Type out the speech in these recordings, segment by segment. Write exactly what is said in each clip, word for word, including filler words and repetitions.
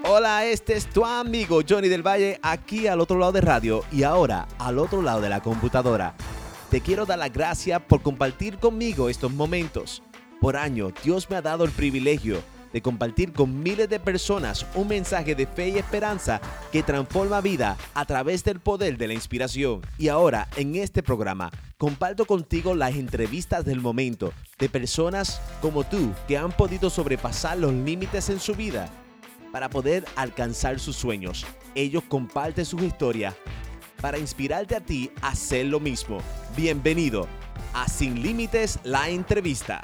Hola, este es tu amigo Johnny del Valle, aquí al otro lado de radio y ahora al otro lado de la computadora. Te quiero dar las gracias por compartir conmigo estos momentos. Por años, Dios me ha dado el privilegio de compartir con miles de personas un mensaje de fe y esperanza que transforma vida a través del poder de la inspiración. Y ahora, en este programa, comparto contigo las entrevistas del momento de personas como tú que han podido sobrepasar los límites en su vida para poder alcanzar sus sueños. Ellos comparten sus historias para inspirarte a ti a hacer lo mismo. Bienvenido a Sin Límites, la entrevista.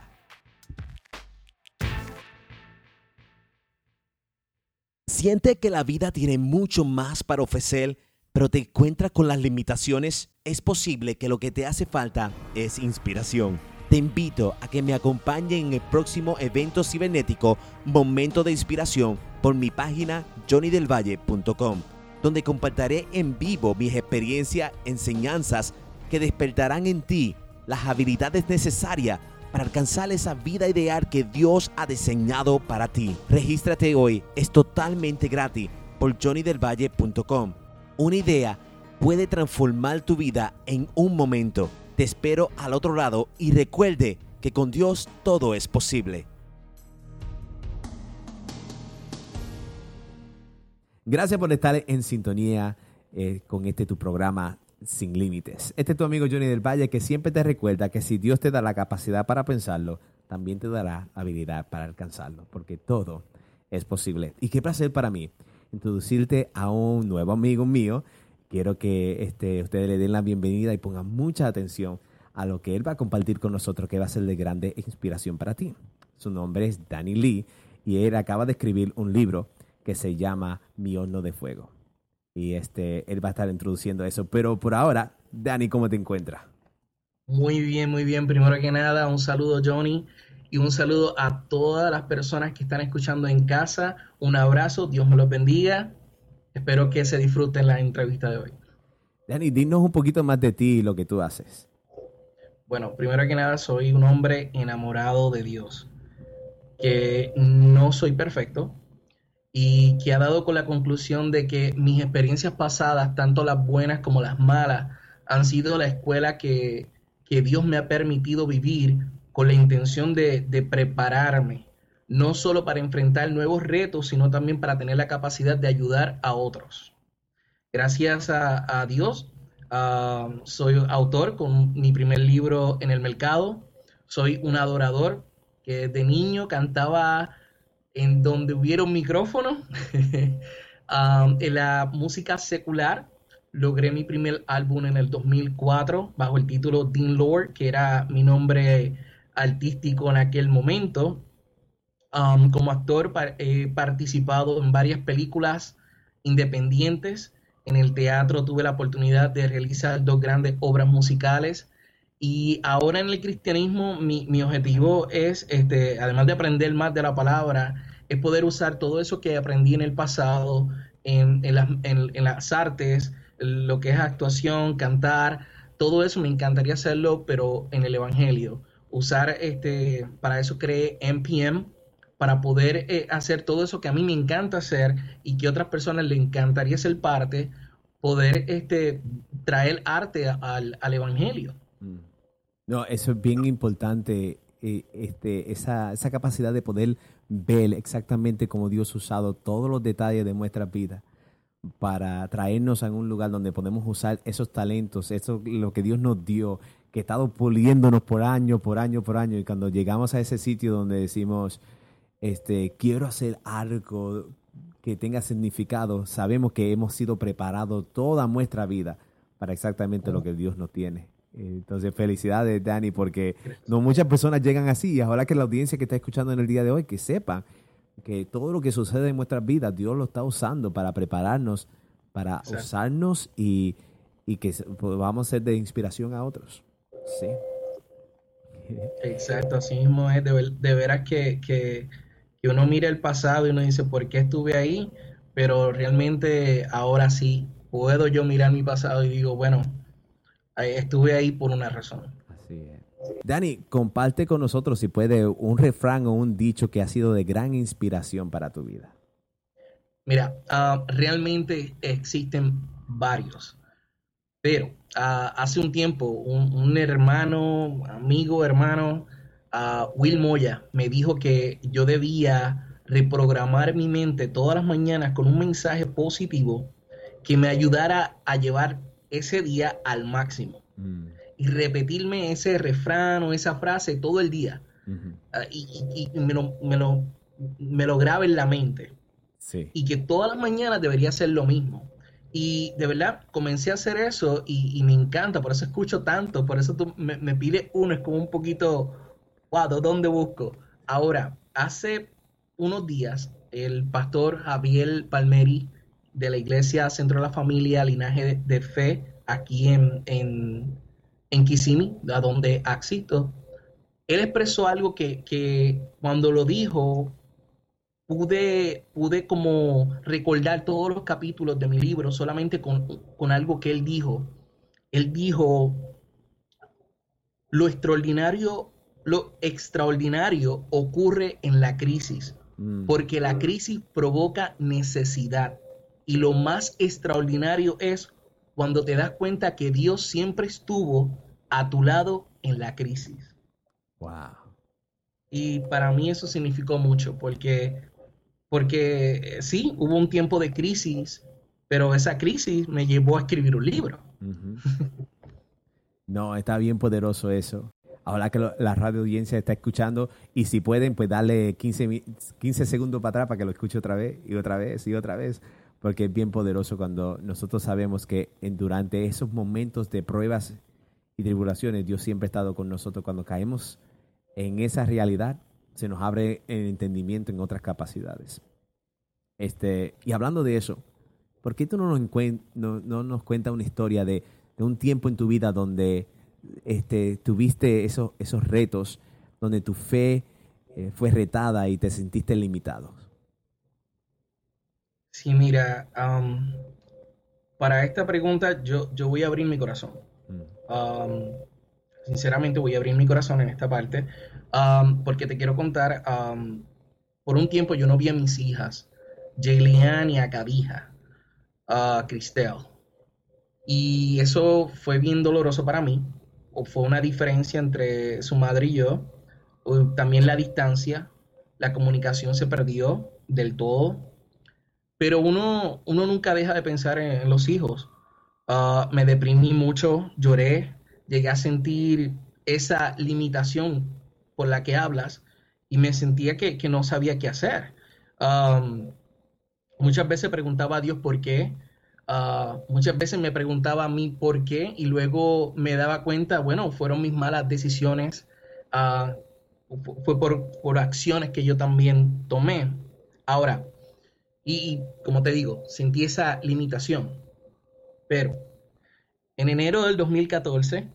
¿Sientes que la vida tiene mucho más para ofrecer, pero te encuentras con las limitaciones? Es posible que lo que te hace falta es inspiración. Te invito a que me acompañe en el próximo evento cibernético Momento de Inspiración por mi página johnny del valle punto com, donde compartiré en vivo mis experiencias, enseñanzas que despertarán en ti las habilidades necesarias para alcanzar esa vida ideal que Dios ha diseñado para ti. Regístrate hoy, es totalmente gratis por johnny del valle punto com. Una idea puede transformar tu vida en un momento. Te espero al otro lado y recuerde que con Dios todo es posible. Gracias por estar en sintonía eh, con este tu programa Sin Límites. Este es tu amigo Johnny del Valle, que siempre te recuerda que si Dios te da la capacidad para pensarlo, también te dará habilidad para alcanzarlo, porque todo es posible. Y qué placer para mí introducirte a un nuevo amigo mío. Quiero que este, ustedes le den la bienvenida y pongan mucha atención a lo que él va a compartir con nosotros, que va a ser de grande inspiración para ti. Su nombre es Danny Lee y él acaba de escribir un libro que se llama Mi Horno de Fuego. Y este, él va a estar introduciendo eso. Pero por ahora, Danny, ¿cómo te encuentras? Muy bien, muy bien. Primero que nada, un saludo, Johnny, y un saludo a todas las personas que están escuchando en casa. Un abrazo, Dios me los bendiga. Espero que se disfruten la entrevista de hoy. Danny, dinos un poquito más de ti y lo que tú haces. Bueno, primero que nada, soy un hombre enamorado de Dios, que no soy perfecto y que ha dado con la conclusión de que mis experiencias pasadas, tanto las buenas como las malas, han sido la escuela que, que Dios me ha permitido vivir con la intención de, de prepararme, no solo para enfrentar nuevos retos, sino también para tener la capacidad de ayudar a otros. Gracias a, a Dios, uh, soy autor con mi primer libro en el mercado. Soy un adorador que de niño cantaba en donde hubiera un micrófono. um, en la música secular logré mi primer álbum en el dos mil cuatro bajo el título Dean Lord, que era mi nombre artístico en aquel momento. Um, como actor he participado en varias películas independientes. En el teatro tuve la oportunidad de realizar dos grandes obras musicales. Y ahora en el cristianismo mi, mi objetivo es, este, además de aprender más de la palabra, es poder usar todo eso que aprendí en el pasado, en, en, las, en, en las artes, lo que es actuación, cantar, todo eso me encantaría hacerlo, pero en el evangelio. Usar, este, para eso creé M P M, para poder eh, hacer todo eso que a mí me encanta hacer y que a otras personas les encantaría ser parte, poder este, traer arte al, al evangelio. No, eso es bien importante, eh, este, esa, esa capacidad de poder ver exactamente cómo Dios ha usado todos los detalles de nuestra vida para traernos a un lugar donde podemos usar esos talentos, eso lo que Dios nos dio, que ha estado puliéndonos por año, por año, por año, y cuando llegamos a ese sitio donde decimos, este, quiero hacer algo que tenga significado, sabemos que hemos sido preparados toda nuestra vida para exactamente lo que Dios nos tiene. Entonces, felicidades, Danny, porque no muchas personas llegan así. Y ahora que la audiencia que está escuchando en el día de hoy, que sepan que todo lo que sucede en nuestras vidas, Dios lo está usando para prepararnos, para Exacto. usarnos y, y que podamos ser de inspiración a otros. Sí. Exacto, así mismo es. De, ver, de veras que, que, que uno mira el pasado y uno dice, ¿por qué estuve ahí? Pero realmente ahora sí, puedo yo mirar mi pasado y digo, bueno, estuve ahí por una razón. Así es. Danny, comparte con nosotros, si puede, un refrán o un dicho que ha sido de gran inspiración para tu vida. Mira, uh, realmente existen varios, pero uh, hace un tiempo un, un, hermano, amigo, hermano, uh, Will Moya, me dijo que yo debía reprogramar mi mente todas las mañanas con un mensaje positivo que me ayudara a llevar ese día al máximo Mm. y repetirme ese refrán o esa frase todo el día Ujú. uh, y, y, y me, lo, me, lo, me lo grabe en la mente Sí. y que todas las mañanas debería ser lo mismo. Y de verdad, comencé a hacer eso y, y me encanta, por eso escucho tanto, por eso tú me, me pides uno, es como un poquito, wow, ¿dónde busco? Ahora, hace unos días, el pastor Javier Palmeri de la Iglesia Centro de la Familia, Linaje de, de Fe, aquí en, en, en Kissimmee, a donde asisto, él expresó algo que, que cuando lo dijo, pude, pude como recordar todos los capítulos de mi libro solamente con, con algo que él dijo. Él dijo, lo extraordinario, lo extraordinario ocurre en la crisis, Mm. porque la crisis provoca necesidad. Y lo más extraordinario es cuando te das cuenta que Dios siempre estuvo a tu lado en la crisis. Wow. Y para mí eso significó mucho, porque Porque eh, sí, hubo un tiempo de crisis, pero esa crisis me llevó a escribir un libro. Ujú. No, está bien poderoso eso. Ahora que lo- la radio audiencia está escuchando y si pueden, pues darle quince mi- quince segundos para atrás para que lo escuche otra vez y otra vez y otra vez, porque es bien poderoso cuando nosotros sabemos que en, durante esos momentos de pruebas y tribulaciones, Dios siempre ha estado con nosotros. Cuando caemos en esa realidad, se nos abre el entendimiento en otras capacidades. Este, y hablando de eso, ¿por qué tú no nos, encuen- no, no nos cuentas una historia de, de un tiempo en tu vida donde este, tuviste esos, esos retos, donde tu fe eh, fue retada y te sentiste limitado? Sí, mira, um, para esta pregunta yo, yo voy a abrir mi corazón. Mm. Um, sinceramente voy a abrir mi corazón en esta parte, um, porque te quiero contar, um, por un tiempo yo no vi a mis hijas, Jaylian y a Cadija, a Cristel. Y eso fue bien doloroso para mí, o fue una diferencia entre su madre y yo, o también la distancia, la comunicación se perdió del todo, pero uno, uno nunca deja de pensar en, en los hijos. Uh, me deprimí mucho, lloré, llegué a sentir esa limitación por la que hablas y me sentía que, que no sabía qué hacer. Um, muchas veces preguntaba a Dios por qué, uh, muchas veces me preguntaba a mí por qué y luego me daba cuenta, bueno, fueron mis malas decisiones, uh, fue por, por acciones que yo también tomé. Ahora, y, y como te digo, sentí esa limitación, pero en enero del dos mil catorce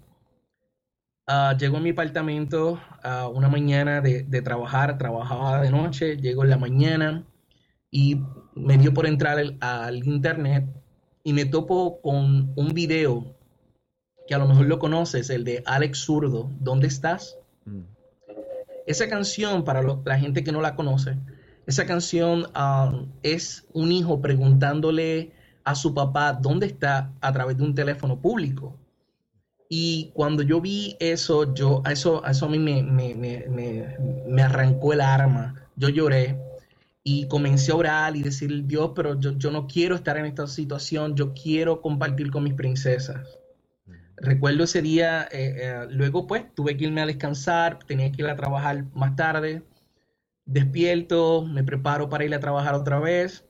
uh, llego a mi apartamento uh, una mañana de, de trabajar, trabajaba de noche, llego en la mañana y me dio por entrar al, al internet y me topo con un video que a lo mejor lo conoces, el de Alex Zurdo, ¿Dónde estás? Mm. Esa canción, para lo, la gente que no la conoce, esa canción um, es un hijo preguntándole a su papá dónde está a través de un teléfono público. Y cuando yo vi eso, yo, a eso, a eso a mí me, me, me, me, me arrancó el arma. Yo lloré y comencé a orar y decir, Dios, pero yo, yo no quiero estar en esta situación, yo quiero compartir con mis princesas. Recuerdo ese día, eh, eh, luego pues tuve que irme a descansar, tenía que ir a trabajar más tarde, despierto, me preparo para ir a trabajar otra vez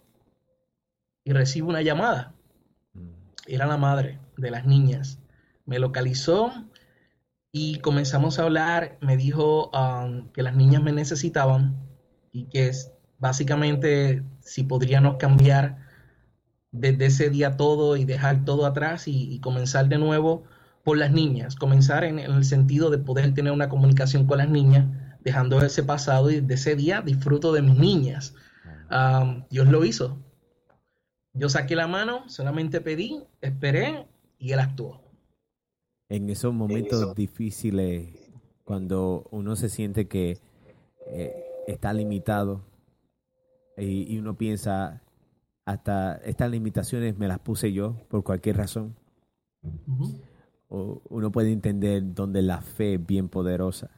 y recibo una llamada. Mm. Era la madre de las niñas. Me localizó y comenzamos a hablar, me dijo um, que las niñas me necesitaban y que es, básicamente si podríamos cambiar desde ese día todo y dejar todo atrás y, y comenzar de nuevo por las niñas, comenzar en, en, el sentido de poder tener una comunicación con las niñas, dejando ese pasado y de ese día disfruto de mis niñas. Wow. Um, Dios lo hizo. Yo saqué la mano, solamente pedí, esperé y él actuó. En esos momentos difíciles, cuando uno se siente que eh, está limitado y, y uno piensa, hasta estas limitaciones me las puse yo por cualquier razón. Ujú. O uno puede entender donde la fe es bien poderosa.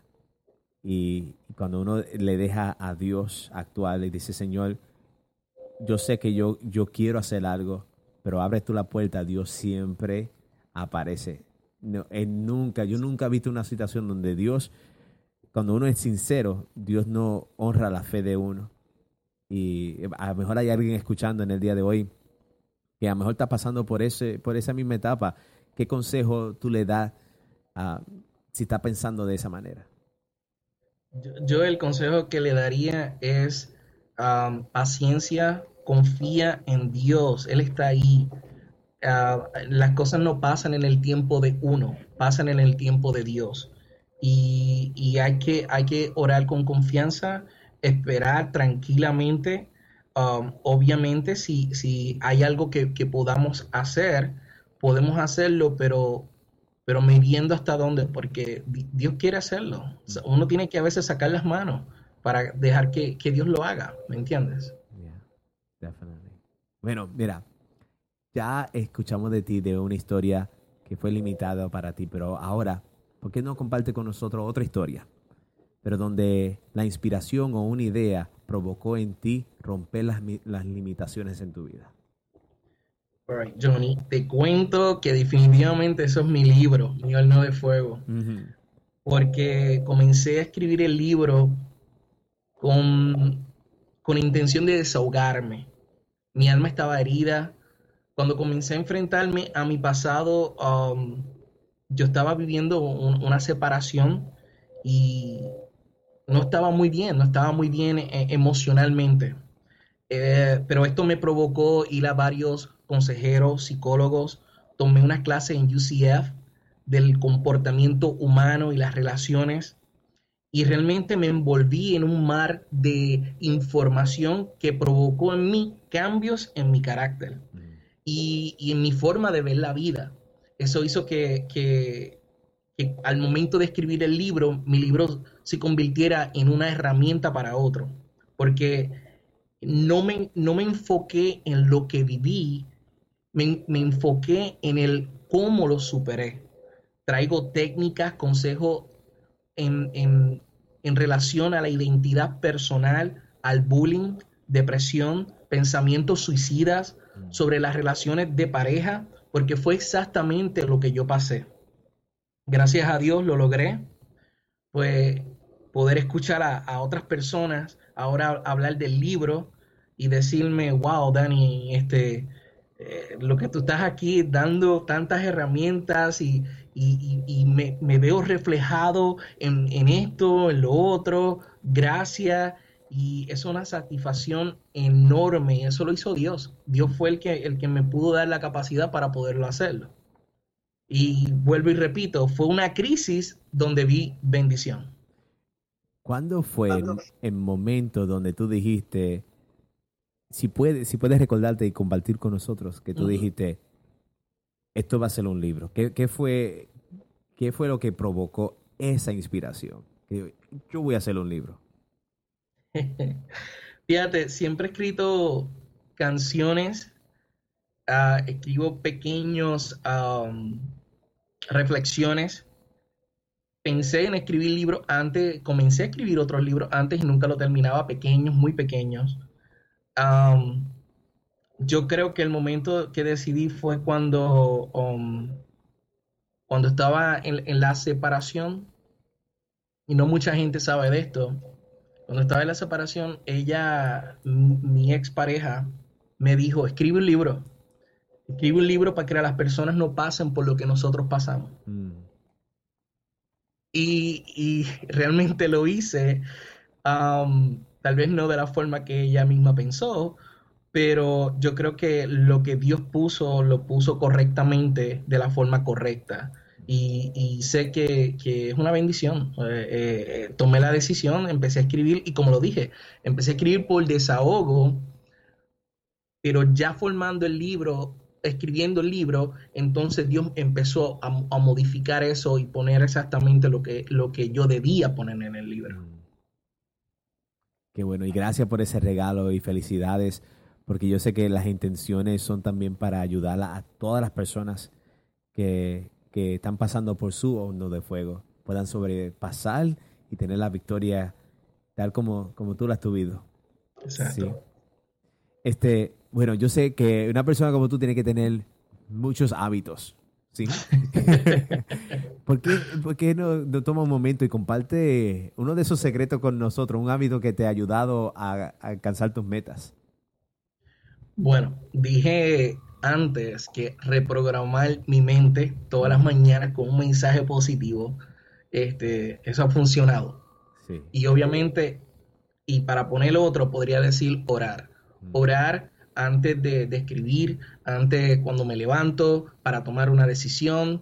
Y cuando uno le deja a Dios actuar y dice, Señor, yo sé que yo, yo quiero hacer algo, pero abres tú la puerta, Dios siempre aparece. No, él nunca, yo nunca he visto una situación donde Dios, cuando uno es sincero, Dios no honra la fe de uno. Y a lo mejor hay alguien escuchando en el día de hoy que a lo mejor está pasando por ese, por esa misma etapa. ¿Qué consejo tú le das uh, si está pensando de esa manera? Yo, yo el consejo que le daría es um, paciencia, confía en Dios, Él está ahí. Uh, las cosas no pasan en el tiempo de uno, pasan en el tiempo de Dios. Y, y hay, que, hay que orar con confianza, esperar tranquilamente. Um, obviamente, si, si hay algo que, que podamos hacer, podemos hacerlo, pero, pero midiendo hasta dónde, porque Dios quiere hacerlo. O sea, uno tiene que a veces sacar las manos para dejar que, que Dios lo haga, ¿me entiendes? Yeah, definitely. Bueno, mira, ya escuchamos de ti, de una historia que fue limitada para ti, pero ahora, ¿por qué no comparte con nosotros otra historia? Pero donde la inspiración o una idea provocó en ti romper las, las limitaciones en tu vida. All right, Johnny, te cuento que definitivamente eso es mi libro, Mi Horno de Fuego. Uh-huh. Porque comencé a escribir el libro con, con intención de desahogarme. Mi alma estaba herida. Cuando comencé a enfrentarme a mi pasado, um, yo estaba viviendo un, una separación y no estaba muy bien, no estaba muy bien eh, emocionalmente. Eh, pero esto me provocó ir a varios consejeros, psicólogos. Tomé unas clases en U C F del comportamiento humano y las relaciones. Y realmente me envolví en un mar de información que provocó en mí cambios en mi carácter y, y en mi forma de ver la vida. Eso hizo que, que, que al momento de escribir el libro, mi libro se convirtiera en una herramienta para otro. Porque no me, no me enfoqué en lo que viví, me, me enfoqué en el cómo lo superé. Traigo técnicas, consejos en, en, en relación a la identidad personal, al bullying, depresión, pensamientos suicidas, sobre las relaciones de pareja, porque fue exactamente lo que yo pasé. Gracias a Dios lo logré, pues poder escuchar a, a otras personas ahora hablar del libro y decirme, wow, Dani, este, eh, lo que tú estás aquí dando tantas herramientas y, y, y, y me, me veo reflejado en, en esto, en lo otro, gracias. Y es una satisfacción enorme, y eso lo hizo Dios. Dios fue el que, el que me pudo dar la capacidad para poderlo hacerlo. Y vuelvo y repito, fue una crisis donde vi bendición. ¿Cuándo fue el, el momento donde tú dijiste, si puedes, si puedes recordarte y compartir con nosotros, que tú uh-huh. dijiste, esto va a ser un libro? ¿Qué, qué, fue, ¿Qué fue lo que provocó esa inspiración? Que yo voy a hacer un libro. Fíjate, siempre he escrito canciones, uh, escribo pequeños um, reflexiones. Pensé en escribir libros antes, comencé a escribir otros libros antes y nunca lo terminaba, pequeños, muy pequeños. Um, yo creo que el momento que decidí fue cuando, um, cuando estaba en, en la separación, y no mucha gente sabe de esto. Cuando estaba en la separación, ella, mi expareja, me dijo, escribe un libro. Escribe un libro para que las personas no pasen por lo que nosotros pasamos. Mm. Y, y realmente lo hice, um, tal vez no de la forma que ella misma pensó, pero yo creo que lo que Dios puso, lo puso correctamente, de la forma correcta. Y, y sé que, que es una bendición. Eh, eh, tomé la decisión, empecé a escribir y como lo dije, empecé a escribir por desahogo, pero ya formando el libro, escribiendo el libro, entonces Dios empezó a, a modificar eso y poner exactamente lo que, lo que yo debía poner en el libro. Qué bueno, y gracias por ese regalo y felicidades porque yo sé que las intenciones son también para ayudar a, a todas las personas que, que están pasando por su horno de fuego, puedan sobrepasar y tener la victoria tal como, como tú la has tuvido. Exacto. Sí. Este, bueno, yo sé que una persona como tú tiene que tener muchos hábitos, ¿sí? ¿Por qué, por qué no, no toma un momento y comparte uno de esos secretos con nosotros, un hábito que te ha ayudado a, a alcanzar tus metas? Bueno, dije antes que reprogramar mi mente todas las mañanas con un mensaje positivo, este, eso ha funcionado. Sí. Y obviamente, y para poner otro, podría decir orar. Orar antes de, de escribir, antes cuando me levanto, para tomar una decisión.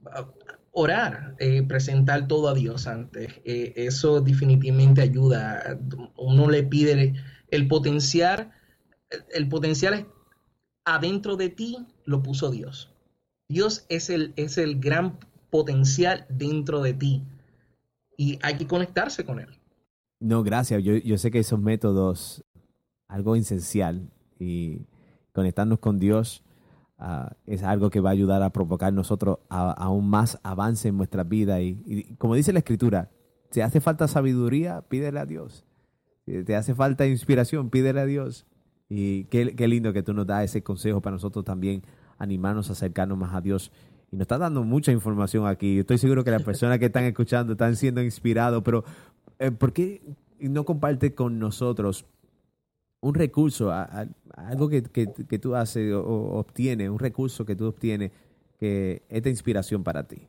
Orar, eh, presentar todo a Dios antes. Eh, eso definitivamente ayuda. Uno le pide el potencial, el potencial es adentro de ti, lo puso Dios. Dios es el, es el gran potencial dentro de ti y hay que conectarse con él. No, gracias. Yo, yo sé que esos métodos, algo esencial, y conectarnos con Dios uh, es algo que va a ayudar a provocar nosotros a, a aún más avance en nuestra vida. Y, y como dice la Escritura, si hace falta sabiduría, pídele a Dios. Si te hace falta inspiración, pídele a Dios. Y qué, qué lindo que tú nos das ese consejo para nosotros también animarnos a acercarnos más a Dios. Y nos estás dando mucha información aquí. Estoy seguro que las personas que están escuchando están siendo inspirados, pero eh, ¿por qué no comparte con nosotros un recurso, a, a, algo que, que, que tú haces o, o obtienes, un recurso que tú obtienes que es de inspiración para ti?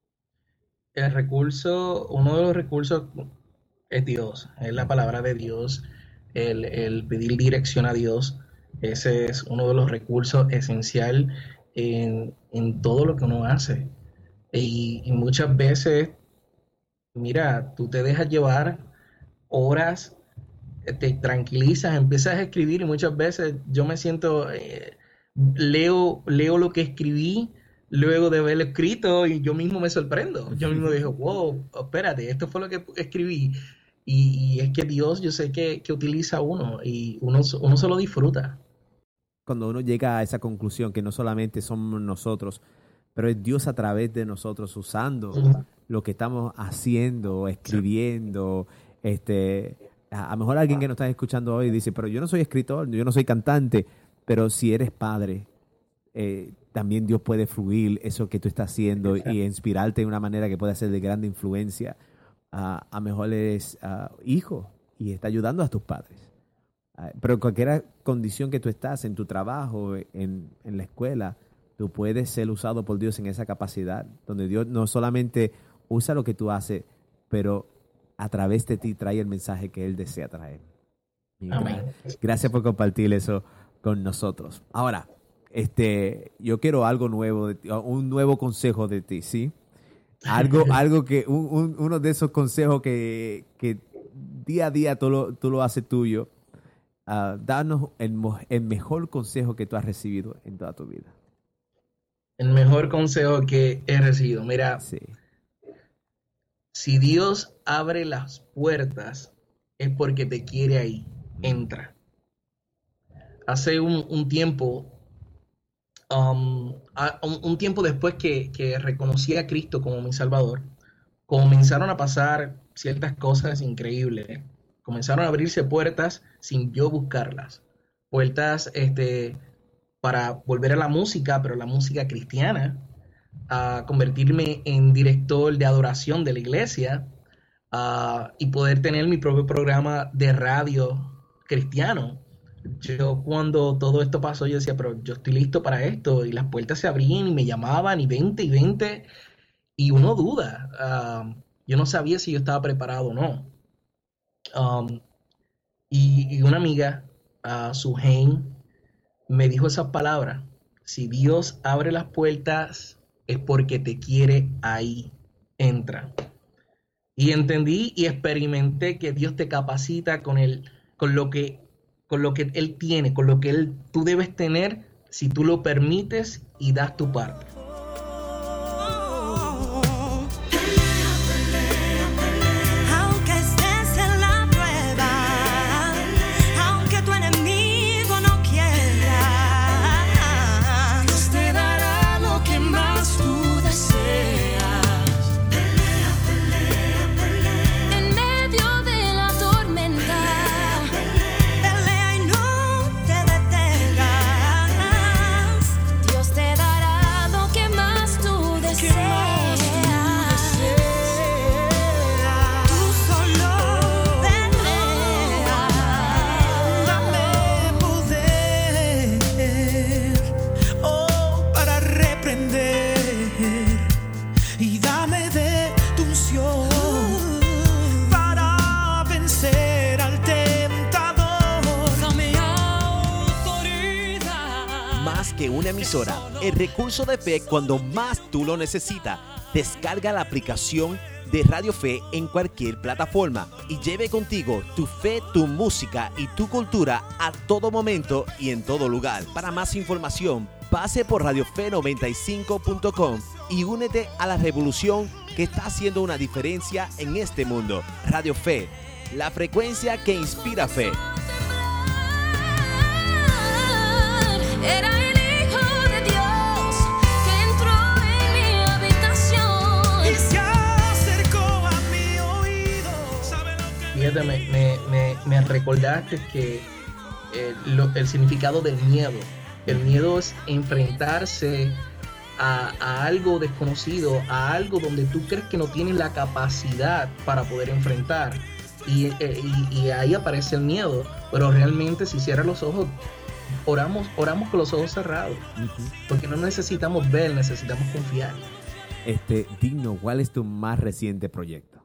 El recurso, uno de los recursos es Dios, es la palabra de Dios, el, el pedir dirección a Dios. Ese es uno de los recursos esencial en, en todo lo que uno hace. Y, y muchas veces, mira, tú te dejas llevar horas, te tranquilizas, empiezas a escribir y muchas veces yo me siento, eh, leo, leo lo que escribí luego de haberlo escrito y yo mismo me sorprendo. Yo mismo digo, wow, espérate, esto fue lo que escribí. Y, y es que Dios, yo sé que, que utiliza a uno y uno, uno se lo disfruta. Cuando uno llega a esa conclusión que no solamente somos nosotros, pero es Dios a través de nosotros usando uh-huh. lo que estamos haciendo, escribiendo, sí. este... A lo mejor alguien que nos está escuchando hoy dice, pero yo no soy escritor, yo no soy cantante, pero si eres padre, eh, también Dios puede fluir eso que tú estás haciendo y inspirarte de una manera que pueda ser de grande influencia. Uh, a lo mejor eres uh, hijo y está ayudando a tus padres. Uh, pero en cualquier condición que tú estás, en tu trabajo, en, en la escuela, tú puedes ser usado por Dios en esa capacidad, donde Dios no solamente usa lo que tú haces, pero a través de ti trae el mensaje que Él desea traer. Amén. Gracias por compartir eso con nosotros. Ahora, este, yo quiero algo nuevo, de ti, un nuevo consejo de ti, ¿sí? Algo, algo que, un, un, uno de esos consejos que, que día a día tú lo, tú lo haces tuyo. Uh, danos el, el mejor consejo que tú has recibido en toda tu vida. El mejor consejo que he recibido, mira. Sí. Si Dios abre las puertas, es porque te quiere ahí. Entra. Hace un, un tiempo, um, a, un, un tiempo después que, que reconocí a Cristo como mi Salvador, comenzaron a pasar ciertas cosas increíbles. Comenzaron a abrirse puertas sin yo buscarlas. Puertas este, para volver a la música, pero la música cristiana. A convertirme en director de adoración de la iglesia uh, y poder tener mi propio programa de radio cristiano. Yo cuando todo esto pasó, yo decía, pero yo estoy listo para esto, y las puertas se abrían y me llamaban y veinte y veinte, y uno duda. Uh, yo no sabía si yo estaba preparado o no. Um, y, y una amiga, uh, Suhain, me dijo esas palabras: si Dios abre las puertas, es porque te quiere ahí. Entra. Y entendí y experimenté que Dios te capacita con el, con lo que, con lo que Él tiene, con lo que Él, tú debes tener si tú lo permites y das tu parte. Aunque estés en la prueba, aunque tu enemigo no quiera más que una emisora, el recurso de fe cuando más tú lo necesitas. Descarga la aplicación de Radio Fe en cualquier plataforma y lleve contigo tu fe, tu música y tu cultura a todo momento y en todo lugar. Para más información, pase por radio fe noventa y cinco punto com y únete a la revolución que está haciendo una diferencia en este mundo. Radio Fe, la frecuencia que inspira fe. Era el Hijo de Dios que entró en mi habitación y se acercó a mi oído. ¿Sabe lo que Fíjate, me, me, me, me recordaste que eh, lo, el significado del miedo. El miedo es enfrentarse a, a algo desconocido, a algo donde tú crees que no tienes la capacidad para poder enfrentar. Y, eh, y, y ahí aparece el miedo. Pero realmente si cierras los ojos, oramos, oramos con los ojos cerrados. Uh-huh. Porque no necesitamos ver, necesitamos confiar. Este, Digno, ¿cuál es tu más reciente proyecto?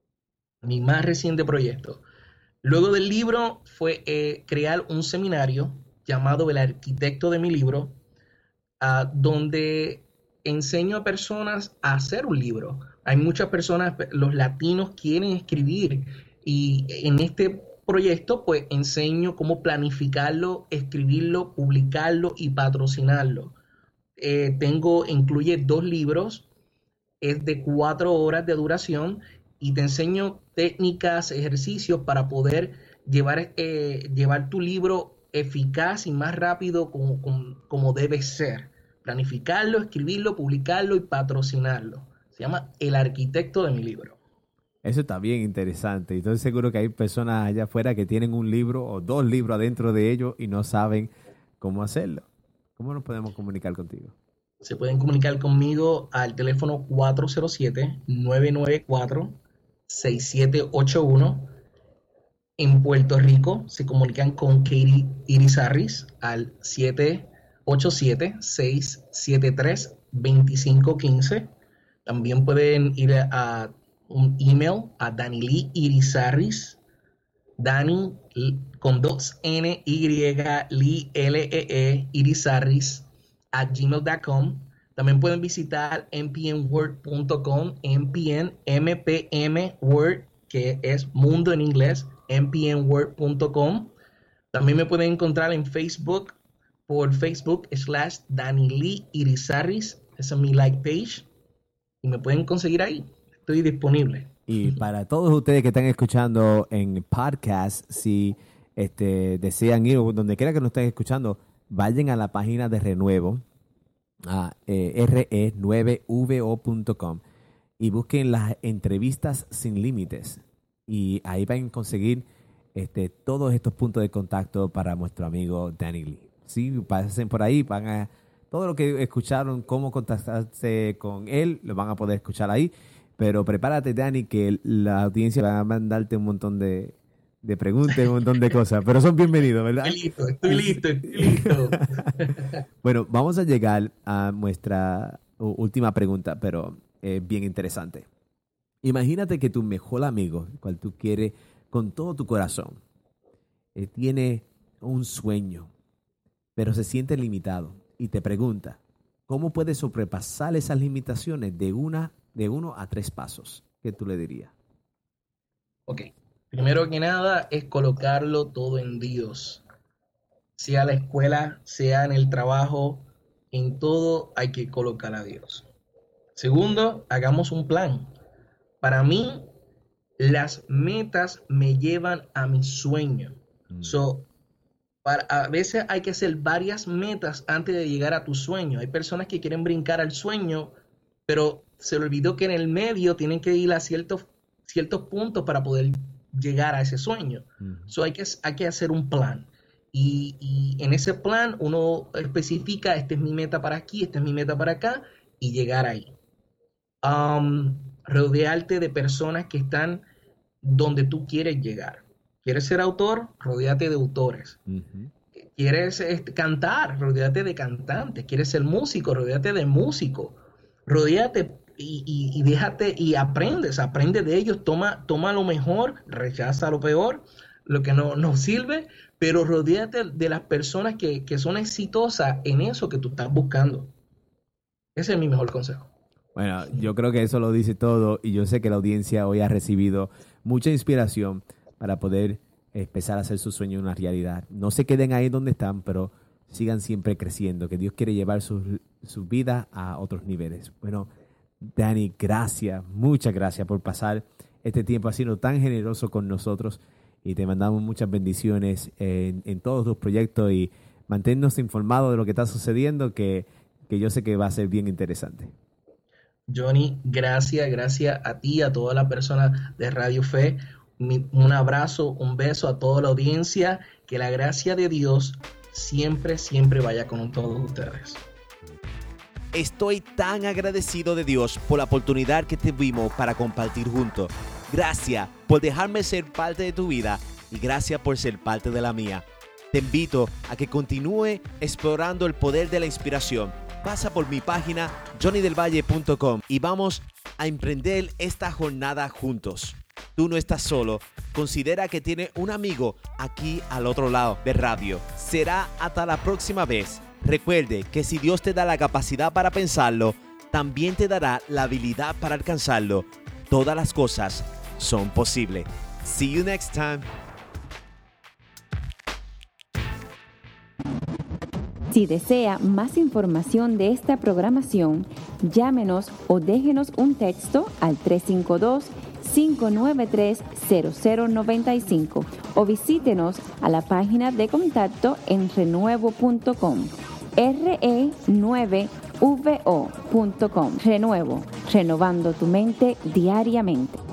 Mi más reciente proyecto. Luego del libro fue eh, crear un seminario llamado El Arquitecto de mi Libro, uh, donde enseño a personas a hacer un libro. Hay muchas personas, los latinos quieren escribir, y en este proyecto pues enseño cómo planificarlo, escribirlo, publicarlo y patrocinarlo. Eh, tengo, incluye dos libros, es de cuatro horas de duración y te enseño técnicas, ejercicios para poder llevar, eh, llevar tu libro eficaz y más rápido como, como, como debe ser. Planificarlo, escribirlo, publicarlo y patrocinarlo. Se llama El Arquitecto de mi Libro. Eso está bien interesante. Y estoy seguro que hay personas allá afuera que tienen un libro o dos libros adentro de ellos y no saben cómo hacerlo. ¿Cómo nos podemos comunicar contigo? Se pueden comunicar conmigo al teléfono cuatro cero siete, nueve nueve cuatro, seis siete ocho uno. En Puerto Rico se comunican con Katie Irizarry al siete ocho siete, seis siete tres, dos cinco uno cinco. También pueden ir a, a un email a Danny Lee Irizarry, Danny con dos N, Y, Lee, L, E, E, Irizarry, at gmail punto com. También pueden visitar m p m word punto com, M P M, M P M Word, que es mundo en inglés, m p m word punto com. También me pueden encontrar en Facebook por Facebook slash Danny Lee Irizarry. Esa es mi like page. Y me pueden conseguir ahí. Estoy disponible. Y para todos ustedes que están escuchando en podcast, si este, desean ir o donde quiera que nos estén escuchando, vayan a la página de Renuevo, a eh, R E nueve V O punto com, y busquen las entrevistas sin límites. Y ahí van a conseguir este, todos estos puntos de contacto para nuestro amigo Danny Lee. Sí, pasen por ahí, van a todo lo que escucharon, cómo contactarse con él, lo van a poder escuchar ahí. Pero prepárate, Danny, que la audiencia va a mandarte un montón de, de preguntas, un montón de cosas. Pero son bienvenidos, ¿verdad? Estoy listo, estoy listo, estoy listo. Bueno, vamos a llegar a nuestra última pregunta, pero eh, bien interesante. Imagínate que tu mejor amigo, el cual tú quieres con todo tu corazón, eh, tiene un sueño, pero se siente limitado y te pregunta, ¿cómo puedes sobrepasar esas limitaciones de una de uno a tres pasos? ¿Qué tú le dirías? Ok, primero que nada es colocarlo todo en Dios. Sea la escuela, sea en el trabajo, en todo hay que colocar a Dios. Segundo, hagamos un plan. Para mí, las metas me llevan a mi sueño. Mm. So, para, a veces hay que hacer varias metas antes de llegar a tu sueño. Hay personas que quieren brincar al sueño, pero se le olvidó que en el medio tienen que ir a ciertos, ciertos puntos para poder llegar a ese sueño. Mm. So, hay que, hay que hacer un plan. Y, y en ese plan uno especifica, esta es mi meta para aquí, esta es mi meta para acá, y llegar ahí. Um, rodearte de personas que están donde tú quieres llegar. ¿Quieres ser autor? Rodéate de autores. Uh-huh. ¿Quieres este, cantar? Rodéate de cantantes. ¿Quieres ser músico? Rodéate de músicos. Rodéate y, y, y déjate y aprendes. Aprende de ellos. Toma, toma lo mejor, rechaza lo peor. lo que no nos sirve, pero rodéate de las personas que, que son exitosas en eso que tú estás buscando. Ese es mi mejor consejo. Bueno, yo creo que eso lo dice todo y yo sé que la audiencia hoy ha recibido mucha inspiración para poder empezar a hacer su sueño una realidad. No se queden ahí donde están, pero sigan siempre creciendo, que Dios quiere llevar su, su vida a otros niveles. Bueno, Danny, gracias, muchas gracias por pasar este tiempo haciendo tan generoso con nosotros y te mandamos muchas bendiciones en, en todos tus proyectos y manténnos informados de lo que está sucediendo, que, que yo sé que va a ser bien interesante. Johnny, gracias, gracias a ti, a todas las personas de Radio Fe. Mi, un abrazo, un beso a toda la audiencia. Que la gracia de Dios siempre, siempre vaya con todos ustedes. Estoy tan agradecido de Dios por la oportunidad que tuvimos para compartir juntos. Gracias por dejarme ser parte de tu vida y gracias por ser parte de la mía. Te invito a que continúe explorando el poder de la inspiración. Pasa por mi página johnny del valle punto com y vamos a emprender esta jornada juntos. Tú no estás solo. Considera que tienes un amigo aquí al otro lado de radio. Será hasta la próxima vez. Recuerde que si Dios te da la capacidad para pensarlo, también te dará la habilidad para alcanzarlo. Todas las cosas son posibles. See you next time. Si desea más información de esta programación, llámenos o déjenos un texto al tres cinco dos, cinco nueve tres, cero cero nueve cinco o visítenos a la página de contacto en renuevo punto com, R E nueve V O punto com. Renuevo, renovando tu mente diariamente.